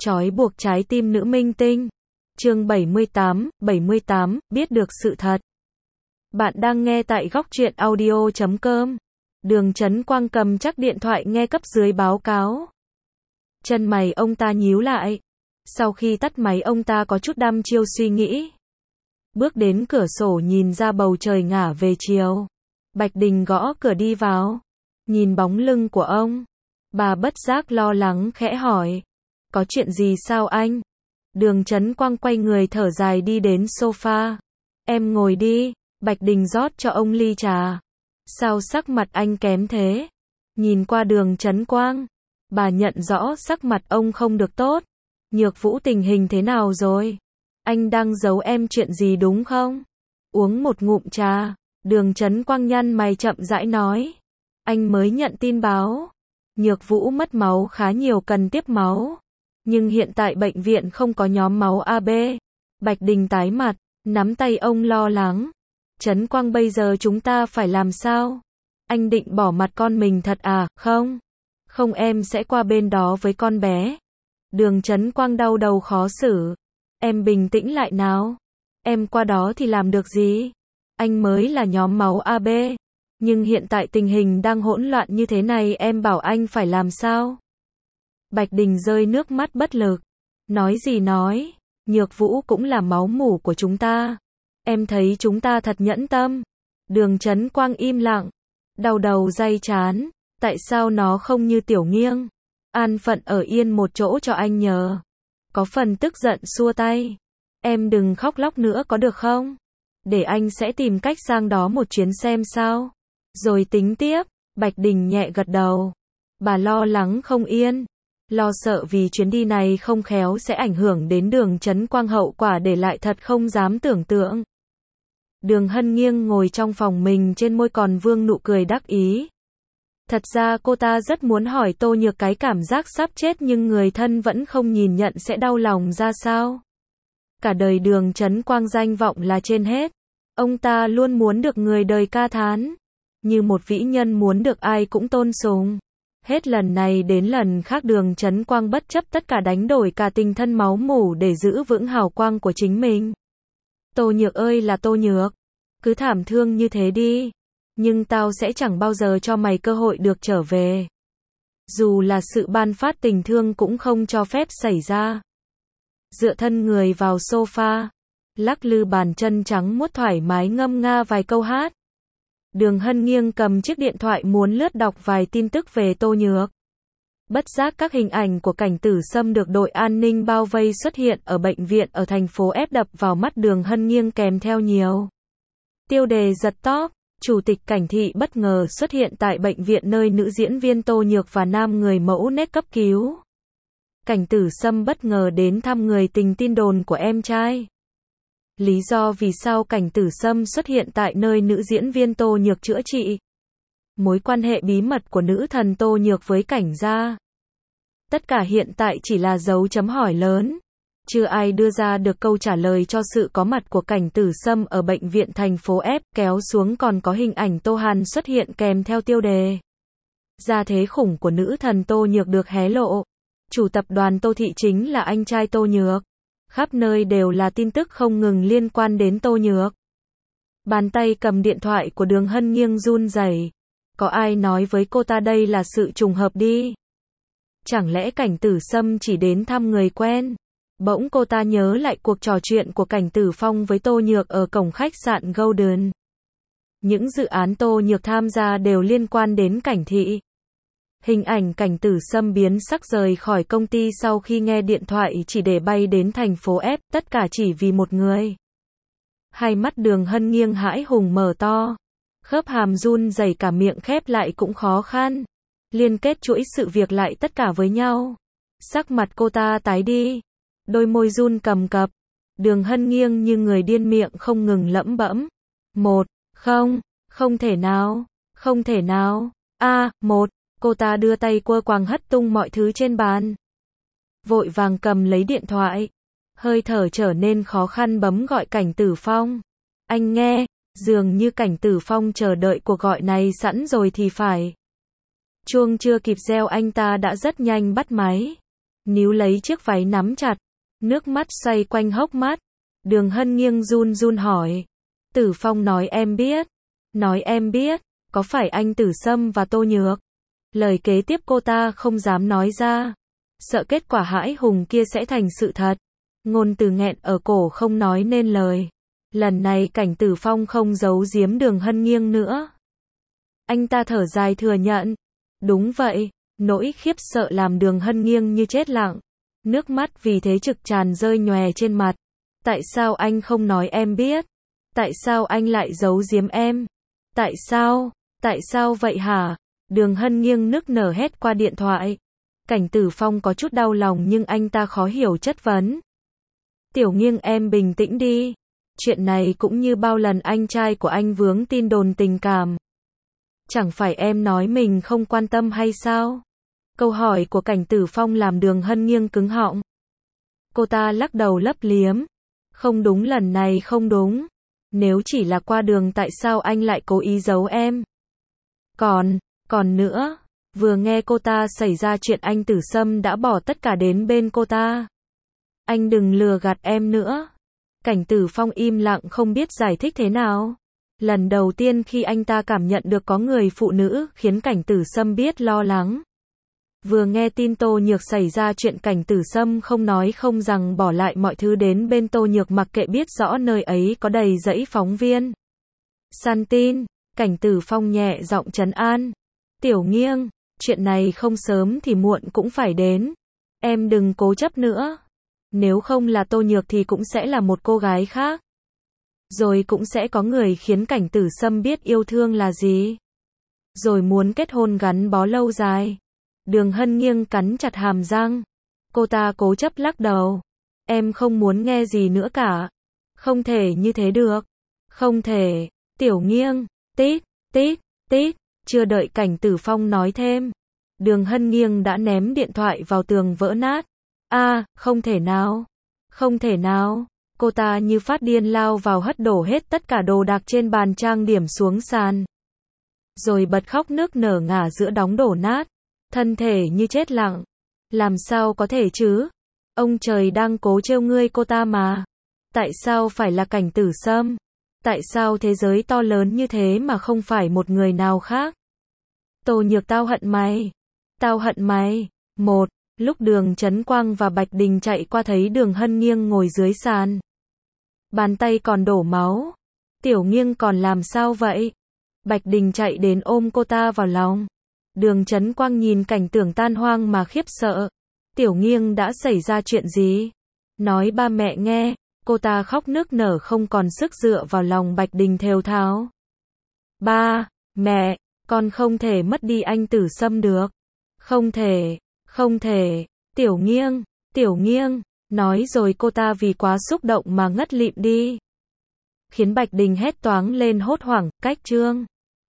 Trói buộc trái tim nữ minh tinh. Chương 78, biết được sự thật. Bạn đang nghe tại góc truyện audio.com. Đường Chấn Quang cầm chắc điện thoại nghe cấp dưới báo cáo. Chân mày ông ta nhíu lại. Sau khi tắt máy ông ta có chút đăm chiêu suy nghĩ. Bước đến cửa sổ nhìn ra bầu trời ngả về chiều. Bạch Đình gõ cửa đi vào. Nhìn bóng lưng của ông, bà bất giác lo lắng khẽ hỏi. Có chuyện gì sao anh? Đường Chấn Quang quay người thở dài đi đến sofa. Em ngồi đi. Bạch Đình rót cho ông ly trà. Sao sắc mặt anh kém thế? Nhìn qua Đường Chấn Quang, bà nhận rõ sắc mặt ông không được tốt. Nhược Vũ tình hình thế nào rồi? Anh đang giấu em chuyện gì đúng không? Uống một ngụm trà. Đường Chấn Quang nhăn mày chậm rãi nói. Anh mới nhận tin báo. Nhược Vũ mất máu khá nhiều, cần tiếp máu. Nhưng hiện tại bệnh viện không có nhóm máu AB. Bạch Đình tái mặt, nắm tay ông lo lắng. Chấn Quang, bây giờ chúng ta phải làm sao? Anh định bỏ mặt con mình thật à? Không. Không, em sẽ qua bên đó với con bé. Đường Chấn Quang đau đầu khó xử. Em bình tĩnh lại nào. Em qua đó thì làm được gì? Anh mới là nhóm máu AB. Nhưng hiện tại tình hình đang hỗn loạn như thế này, em bảo anh phải làm sao? Bạch Đình rơi nước mắt bất lực. Nói gì nói, Nhược Vũ cũng là máu mủ của chúng ta. Em thấy chúng ta thật nhẫn tâm. Đường Chấn Quang im lặng, đau đầu day chán. Tại sao nó không như Tiểu Nghiêng? An phận ở yên một chỗ cho anh nhờ. Có phần tức giận xua tay. Em đừng khóc lóc nữa có được không? Để anh sẽ tìm cách sang đó một chuyến xem sao. Rồi tính tiếp. Bạch Đình nhẹ gật đầu. Bà lo lắng không yên. Lo sợ vì chuyến đi này không khéo sẽ ảnh hưởng đến Đường Chấn Quang, hậu quả để lại thật không dám tưởng tượng. Đường Hân Nghiêng ngồi trong phòng mình, trên môi còn vương nụ cười đắc ý. Thật ra cô ta rất muốn hỏi Tô Nhược cái cảm giác sắp chết nhưng người thân vẫn không nhìn nhận sẽ đau lòng ra sao. Cả đời Đường Chấn Quang danh vọng là trên hết. Ông ta luôn muốn được người đời ca thán. Như một vĩ nhân muốn được ai cũng tôn sùng. Hết lần này đến lần khác Đường Chấn Quang bất chấp tất cả đánh đổi cả tình thân máu mủ để giữ vững hào quang của chính mình. Tô Nhược ơi là Tô Nhược, cứ thảm thương như thế đi. Nhưng tao sẽ chẳng bao giờ cho mày cơ hội được trở về. Dù là sự ban phát tình thương cũng không cho phép xảy ra. Dựa thân người vào sofa, lắc lư bàn chân trắng muốt thoải mái ngâm nga vài câu hát. Đường Hân Nghiêng cầm chiếc điện thoại muốn lướt đọc vài tin tức về Tô Nhược. Bất giác các hình ảnh của Cảnh Tử Sâm được đội an ninh bao vây xuất hiện ở bệnh viện ở thành phố F đập vào mắt Đường Hân Nghiêng, kèm theo nhiều tiêu đề giật tóc. Chủ tịch Cảnh Thị bất ngờ xuất hiện tại bệnh viện nơi nữ diễn viên Tô Nhược và nam người mẫu nết cấp cứu. Cảnh Tử Sâm bất ngờ đến thăm người tình tin đồn của em trai. Lý do vì sao Cảnh Tử Sâm xuất hiện tại nơi nữ diễn viên Tô Nhược chữa trị. Mối quan hệ bí mật của nữ thần Tô Nhược với Cảnh gia. Tất cả hiện tại chỉ là dấu chấm hỏi lớn. Chưa ai đưa ra được câu trả lời cho sự có mặt của Cảnh Tử Sâm ở bệnh viện thành phố F. Kéo xuống còn có hình ảnh Tô Hàn xuất hiện kèm theo tiêu đề. Gia thế khủng của nữ thần Tô Nhược được hé lộ. Chủ tập đoàn Tô Thị chính là anh trai Tô Nhược. Khắp nơi đều là tin tức không ngừng liên quan đến Tô Nhược. Bàn tay cầm điện thoại của Đường Hân Nghiêng run rẩy. Có ai nói với cô ta đây là sự trùng hợp đi? Chẳng lẽ Cảnh Tử Sâm chỉ đến thăm người quen? Bỗng cô ta nhớ lại cuộc trò chuyện của Cảnh Tử Phong với Tô Nhược ở cổng khách sạn Golden. Những dự án Tô Nhược tham gia đều liên quan đến Cảnh Thị. Hình ảnh Cảnh Tử Sâm biến sắc rời khỏi công ty sau khi nghe điện thoại chỉ để bay đến thành phố F, tất cả chỉ vì một người. Hai mắt Đường Hân Nghiêng hãi hùng mở to. Khớp hàm run rẩy, cả miệng khép lại cũng khó khăn. Liên kết chuỗi sự việc lại tất cả với nhau. Sắc mặt cô ta tái đi. Đôi môi run cầm cập. Đường Hân Nghiêng như người điên, miệng không ngừng lẩm bẩm. Không thể nào. Không thể nào. Cô ta đưa tay quơ quàng hất tung mọi thứ trên bàn. Vội vàng cầm lấy điện thoại. Hơi thở trở nên khó khăn, bấm gọi Cảnh Tử Phong. Anh nghe, dường như Cảnh Tử Phong chờ đợi cuộc gọi này sẵn rồi thì phải. Chuông chưa kịp reo anh ta đã rất nhanh bắt máy. níu lấy chiếc váy nắm chặt, nước mắt xoay quanh hốc mắt. Đường Hân Nghiêng run run hỏi. Tử Phong nói em biết, có phải anh Tử Sâm và Tô Nhược? Lời kế tiếp cô ta không dám nói ra, sợ kết quả hãi hùng kia sẽ thành sự thật. Ngôn từ nghẹn ở cổ không nói nên lời. Lần này Cảnh Tử Phong không giấu giếm Đường Hân Nghiêng nữa. Anh ta thở dài thừa nhận. Đúng vậy, nỗi khiếp sợ làm Đường Hân Nghiêng như chết lặng. Nước mắt vì thế trực tràn rơi nhòe trên mặt. Tại sao anh không nói em biết? Tại sao anh lại giấu giếm em? Tại sao vậy hả? Đường Hân Nghiêng nức nở hét qua điện thoại. Cảnh Tử Phong có chút đau lòng nhưng anh ta khó hiểu chất vấn. Tiểu Nghiêng em bình tĩnh đi. Chuyện này cũng như bao lần anh trai của anh vướng tin đồn tình cảm. Chẳng phải em nói mình không quan tâm hay sao? Câu hỏi của Cảnh Tử Phong làm Đường Hân Nghiêng cứng họng. Cô ta lắc đầu lấp liếm. Không đúng, lần này không đúng. Nếu chỉ là qua đường tại sao anh lại cố ý giấu em? Còn nữa, vừa nghe cô ta xảy ra chuyện anh Tử Sâm đã bỏ tất cả đến bên cô ta. Anh đừng lừa gạt em nữa. Cảnh Tử Phong im lặng không biết giải thích thế nào. Lần đầu tiên khi anh ta cảm nhận được có người phụ nữ khiến Cảnh Tử Sâm biết lo lắng. Vừa nghe tin Tô Nhược xảy ra chuyện, Cảnh Tử Sâm không nói không rằng bỏ lại mọi thứ đến bên Tô Nhược, mặc kệ biết rõ nơi ấy có đầy dãy phóng viên săn tin. Cảnh Tử Phong nhẹ giọng trấn an. Tiểu Nghiêng, chuyện này không sớm thì muộn cũng phải đến. Em đừng cố chấp nữa. Nếu không là Tô Nhược thì cũng sẽ là một cô gái khác. Rồi cũng sẽ có người khiến Cảnh Tử Sâm biết yêu thương là gì. Rồi muốn kết hôn gắn bó lâu dài. Đường Hân Nghiêng cắn chặt hàm răng. Cô ta cố chấp lắc đầu. Em không muốn nghe gì nữa cả. Không thể như thế được. Không thể. Tiểu Nghiêng. Tít, tít, tít. Chưa đợi Cảnh Tử Phong nói thêm, Đường Hân Nghiêng đã ném điện thoại vào tường vỡ nát. Không thể nào. Không thể nào. Cô ta như phát điên lao vào hất đổ hết tất cả đồ đạc trên bàn trang điểm xuống sàn. Rồi bật khóc nức nở ngả giữa đống đổ nát. Thân thể như chết lặng. Làm sao có thể chứ? Ông trời đang cố trêu ngươi cô ta mà. Tại sao phải là Cảnh Tử Sâm? Tại sao thế giới to lớn như thế mà không phải một người nào khác? Tô Nhược, tao hận mày. Tao hận mày. Lúc Đường Chấn Quang và Bạch Đình chạy qua thấy Đường Hân Nghiêng ngồi dưới sàn. Bàn tay còn đổ máu. Tiểu Nghiêng còn làm sao vậy? Bạch Đình chạy đến ôm cô ta vào lòng. Đường Chấn Quang nhìn cảnh tượng tan hoang mà khiếp sợ. Tiểu Nghiêng đã xảy ra chuyện gì? Nói ba mẹ nghe. Cô ta khóc nức nở không còn sức dựa vào lòng Bạch Đình thều thào. Ba, mẹ, con không thể mất đi anh Tử Sâm được. Không thể, Tiểu Nghiêng, nói rồi cô ta vì quá xúc động mà ngất lịm đi. Khiến Bạch Đình hét toáng lên hốt hoảng, cách chương.